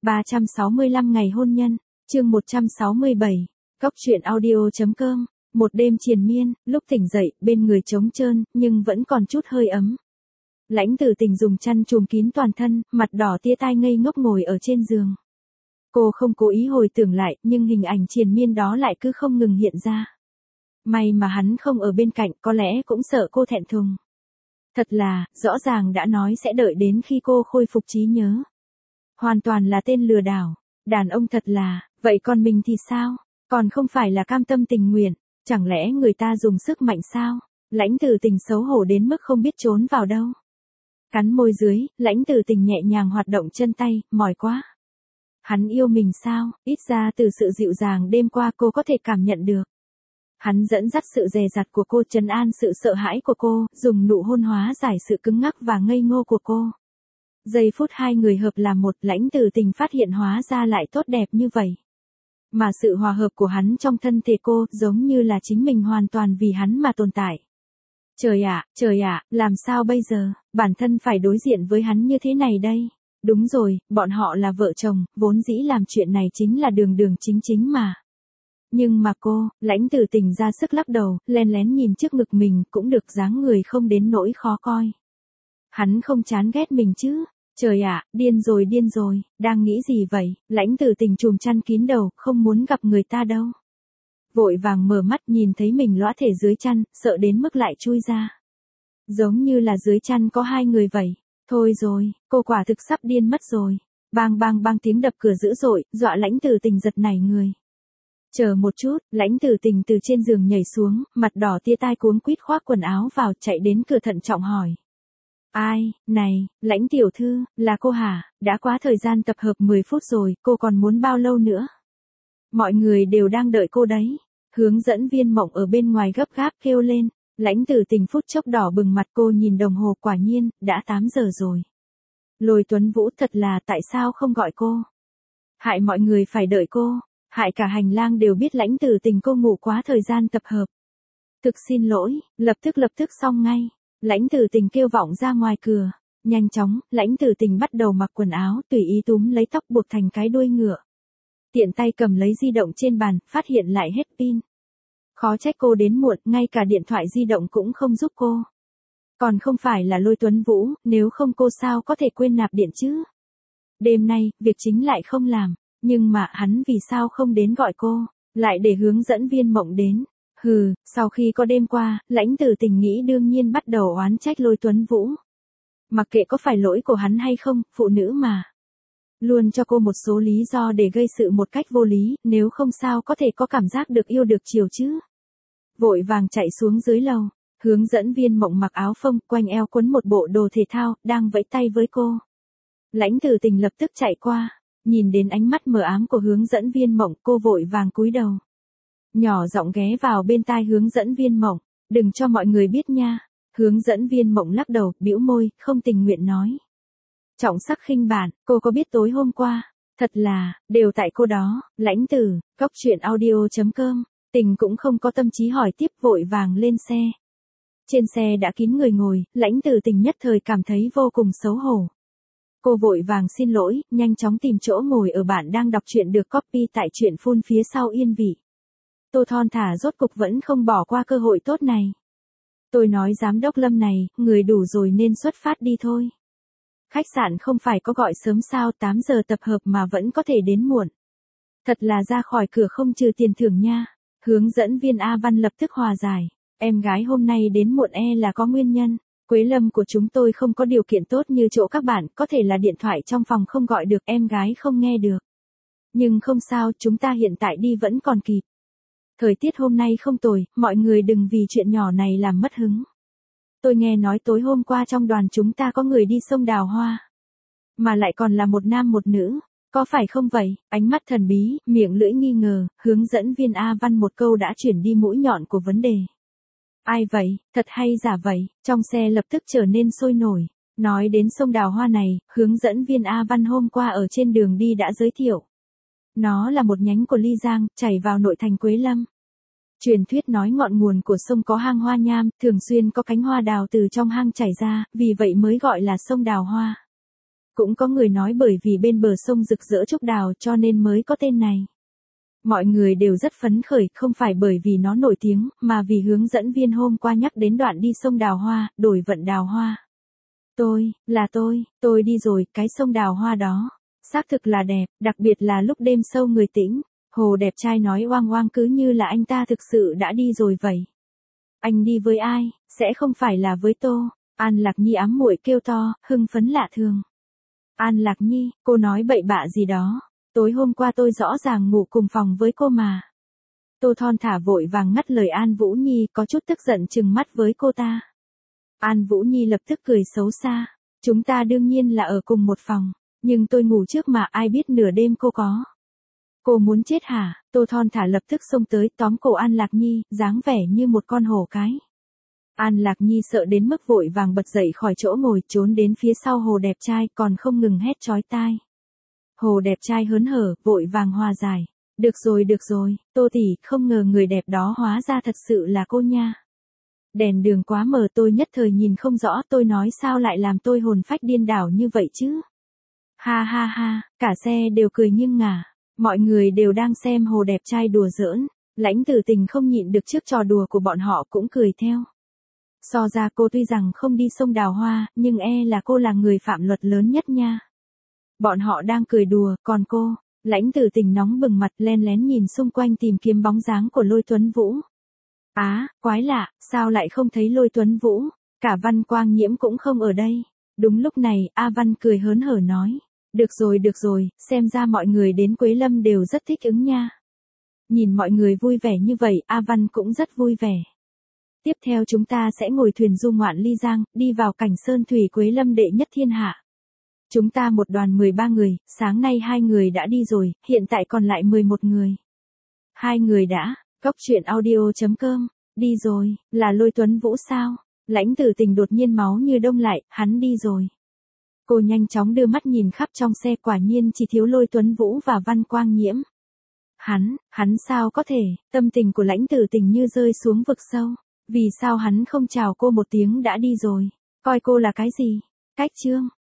365 ngày hôn nhân, chương 167, Cóc truyện audio.com. Một đêm triền miên, lúc tỉnh dậy, bên người trống trơn, nhưng vẫn còn chút hơi ấm. Lãnh Tử Tình dùng chăn trùm kín toàn thân, mặt đỏ tia tai ngây ngốc ngồi ở trên giường. Cô không cố ý hồi tưởng lại, nhưng hình ảnh triền miên đó lại cứ không ngừng hiện ra. May mà hắn không ở bên cạnh, có lẽ cũng sợ cô thẹn thùng. Thật là, rõ ràng đã nói sẽ đợi đến khi cô khôi phục trí nhớ. Hoàn toàn là tên lừa đảo. Đàn ông thật là, vậy còn mình thì sao? Còn không phải là cam tâm tình nguyện, chẳng lẽ người ta dùng sức mạnh sao? Lãnh Tử Tình xấu hổ đến mức không biết trốn vào đâu. Cắn môi dưới, Lãnh Tử Tình nhẹ nhàng hoạt động chân tay, mỏi quá. Hắn yêu mình sao? Ít ra từ sự dịu dàng đêm qua cô có thể cảm nhận được. Hắn dẫn dắt sự dè dặt của cô, trấn an sự sợ hãi của cô, dùng nụ hôn hóa giải sự cứng ngắc và ngây ngô của cô. Giây phút hai người hợp làm một, Lãnh Tử Tình phát hiện hóa ra lại tốt đẹp như vậy. Mà sự hòa hợp của hắn trong thân thể cô, giống như là chính mình hoàn toàn vì hắn mà tồn tại. Trời ạ, làm sao bây giờ, bản thân phải đối diện với hắn như thế này đây. Đúng rồi, bọn họ là vợ chồng, vốn dĩ làm chuyện này chính là đường đường chính chính mà. Nhưng mà cô, Lãnh Tử Tình ra sức lắc đầu, len lén nhìn trước ngực mình, cũng được dáng người không đến nỗi khó coi. Hắn không chán ghét mình chứ? Trời ạ, điên rồi, đang nghĩ gì vậy? Lãnh Tử Tình trùm chăn kín đầu, không muốn gặp người ta đâu. Vội vàng mở mắt nhìn thấy mình lõa thể dưới chăn, sợ đến mức lại chui ra. Giống như là dưới chăn có hai người vậy. Thôi rồi, cô quả thực sắp điên mất rồi. Bang bang bang tiếng đập cửa dữ dội, dọa Lãnh Tử Tình giật nảy người. Chờ một chút, Lãnh Tử Tình từ trên giường nhảy xuống, mặt đỏ tia tai cuống quýt khoác quần áo vào, chạy đến cửa thận trọng hỏi. Ai, này, Lãnh tiểu thư, là cô hả? Đã quá thời gian tập hợp 10 phút rồi, cô còn muốn bao lâu nữa? Mọi người đều đang đợi cô đấy. Hướng dẫn viên Mộng ở bên ngoài gấp gáp kêu lên. Lãnh Tử Tình phút chốc đỏ bừng mặt, cô nhìn đồng hồ, quả nhiên, đã 8 giờ rồi. Lôi Tuấn Vũ, thật là tại sao không gọi cô? Hại mọi người phải đợi cô, hại cả hành lang đều biết Lãnh Tử Tình cô ngủ quá thời gian tập hợp. Thực xin lỗi, lập tức xong ngay. Lãnh Tử Tình kêu vọng ra ngoài cửa. Nhanh chóng, Lãnh Tử Tình bắt đầu mặc quần áo, tùy ý túm lấy tóc buộc thành cái đuôi ngựa. Tiện tay cầm lấy di động trên bàn, phát hiện lại hết pin. Khó trách cô đến muộn, ngay cả điện thoại di động cũng không giúp cô. Còn không phải là Lôi Tuấn Vũ, nếu không cô sao có thể quên nạp điện chứ? Đêm nay, việc chính lại không làm, nhưng mà hắn vì sao không đến gọi cô, lại để hướng dẫn viên Mộng đến. Sau khi có đêm qua, Lãnh Tử Tình nghĩ đương nhiên bắt đầu oán trách Lôi Tuấn Vũ. Mặc kệ có phải lỗi của hắn hay không, phụ nữ mà. Luôn cho cô một số lý do để gây sự một cách vô lý, nếu không sao có thể có cảm giác được yêu được chiều chứ. Vội vàng chạy xuống dưới lầu, hướng dẫn viên Mộng mặc áo phông, quanh eo quấn một bộ đồ thể thao, đang vẫy tay với cô. Lãnh Tử Tình lập tức chạy qua, nhìn đến ánh mắt mờ ám của hướng dẫn viên Mộng, cô vội vàng cúi đầu. Nhỏ giọng ghé vào bên tai hướng dẫn viên Mộng, đừng cho mọi người biết nha. Hướng dẫn viên Mộng lắc đầu, bĩu môi, không tình nguyện nói. Trọng sắc khinh bản, cô có biết tối hôm qua, thật là, đều tại cô đó. Lãnh Tử, Cóc truyện audio.com, Tình cũng không có tâm trí hỏi tiếp, vội vàng lên xe. Trên xe đã kín người ngồi, Lãnh Tử Tình nhất thời cảm thấy vô cùng xấu hổ. Cô vội vàng xin lỗi, nhanh chóng tìm chỗ ngồi ở bạn đang đọc truyện được copy tại truyện phun phía sau yên vị. Tô thon thả rốt cục vẫn không bỏ qua cơ hội tốt này. Tôi nói giám đốc Lâm này, người đủ rồi nên xuất phát đi thôi. Khách sạn không phải có gọi sớm sao, 8 giờ tập hợp mà vẫn có thể đến muộn. Thật là ra khỏi cửa không trừ tiền thưởng nha. Hướng dẫn viên A Văn lập tức hòa giải. Em gái hôm nay đến muộn là có nguyên nhân. Quế Lâm của chúng tôi không có điều kiện tốt như chỗ các bạn, có thể là điện thoại trong phòng không gọi được, em gái không nghe được. Nhưng không sao, chúng ta hiện tại đi vẫn còn kịp. Thời tiết hôm nay không tồi, mọi người đừng vì chuyện nhỏ này làm mất hứng. Tôi nghe nói tối hôm qua trong đoàn chúng ta có người đi sông Đào Hoa. Mà lại còn là một nam một nữ, có phải không vậy? Ánh mắt thần bí, miệng lưỡi nghi ngờ, hướng dẫn viên A Văn một câu đã chuyển đi mũi nhọn của vấn đề. Ai vậy, thật hay giả vậy? Trong xe lập tức trở nên sôi nổi. Nói đến sông Đào Hoa này, hướng dẫn viên A Văn hôm qua ở trên đường đi đã giới thiệu. Nó là một nhánh của Ly Giang, chảy vào nội thành Quế Lâm. Truyền thuyết nói ngọn nguồn của sông có hang hoa nham, thường xuyên có cánh hoa đào từ trong hang chảy ra, vì vậy mới gọi là sông Đào Hoa. Cũng có người nói bởi vì bên bờ sông rực rỡ trúc đào cho nên mới có tên này. Mọi người đều rất phấn khởi, không phải bởi vì nó nổi tiếng, mà vì hướng dẫn viên hôm qua nhắc đến đoạn đi sông đào hoa, đổi vận đào hoa. Tôi đi rồi, cái sông đào hoa đó. Xác thực là đẹp, đặc biệt là lúc đêm sâu người tĩnh. Hồ đẹp trai nói oang oang cứ như là anh ta thực sự đã đi rồi vậy. Anh đi với ai, sẽ không phải là với Tô. An Lạc Nhi ám muội kêu to, hưng phấn lạ thường. An Lạc Nhi, cô nói bậy bạ gì đó. Tối hôm qua tôi rõ ràng ngủ cùng phòng với cô mà. Tô thon thả vội vàng ngắt lời An Vũ Nhi, có chút tức giận trừng mắt với cô ta. An Vũ Nhi lập tức cười xấu xa. Chúng ta đương nhiên là ở cùng một phòng. Nhưng tôi ngủ trước mà ai biết nửa đêm cô có. Cô muốn chết hả? Tô thon thả lập tức xông tới tóm cổ An Lạc Nhi, dáng vẻ như một con hổ cái. An Lạc Nhi sợ đến mức vội vàng bật dậy khỏi chỗ ngồi, trốn đến phía sau Hồ đẹp trai, còn không ngừng hét chói tai. Hồ đẹp trai hớn hở, vội vàng hòa giải. Được rồi, Tô tỷ, không ngờ người đẹp đó hóa ra thật sự là cô nha. Đèn đường quá mờ tôi nhất thời nhìn không rõ, tôi nói sao lại làm tôi hồn phách điên đảo như vậy chứ. Ha ha ha, cả xe đều cười nghiêng ngả. Mọi người đều đang xem Hồ đẹp trai đùa giỡn. Lãnh Tử Tình không nhịn được trước trò đùa của bọn họ cũng cười theo. So ra cô tuy rằng không đi sông đào hoa, nhưng là cô là người phạm luật lớn nhất nha. Bọn họ đang cười đùa, còn cô, Lãnh Tử Tình nóng bừng mặt len lén nhìn xung quanh tìm kiếm bóng dáng của Lôi Tuấn Vũ. Quái lạ, sao lại không thấy Lôi Tuấn Vũ, cả Văn Quang Nhiễm cũng không ở đây. Đúng lúc này, A Văn cười hớn hở nói. Được rồi, xem ra mọi người đến Quế Lâm đều rất thích ứng nha. Nhìn mọi người vui vẻ như vậy, A Văn cũng rất vui vẻ. Tiếp theo chúng ta sẽ ngồi thuyền du ngoạn ly giang, đi vào cảnh sơn thủy Quế Lâm đệ nhất thiên hạ. Chúng ta một đoàn 13 người, sáng nay 2 người đã đi rồi, hiện tại còn lại 11 người. 2 người đã, Cóc truyện audio.com, đi rồi, là Lôi Tuấn Vũ sao? Lãnh Tử Tình đột nhiên máu như đông lại, hắn đi rồi. Cô nhanh chóng đưa mắt nhìn khắp trong xe, quả nhiên chỉ thiếu Lôi Tuấn Vũ và Văn Quang Nhiễm. Hắn sao có thể, tâm tình của Lãnh Tử Tình như rơi xuống vực sâu. Vì sao hắn không chào cô một tiếng đã đi rồi, coi cô là cái gì? Cách chương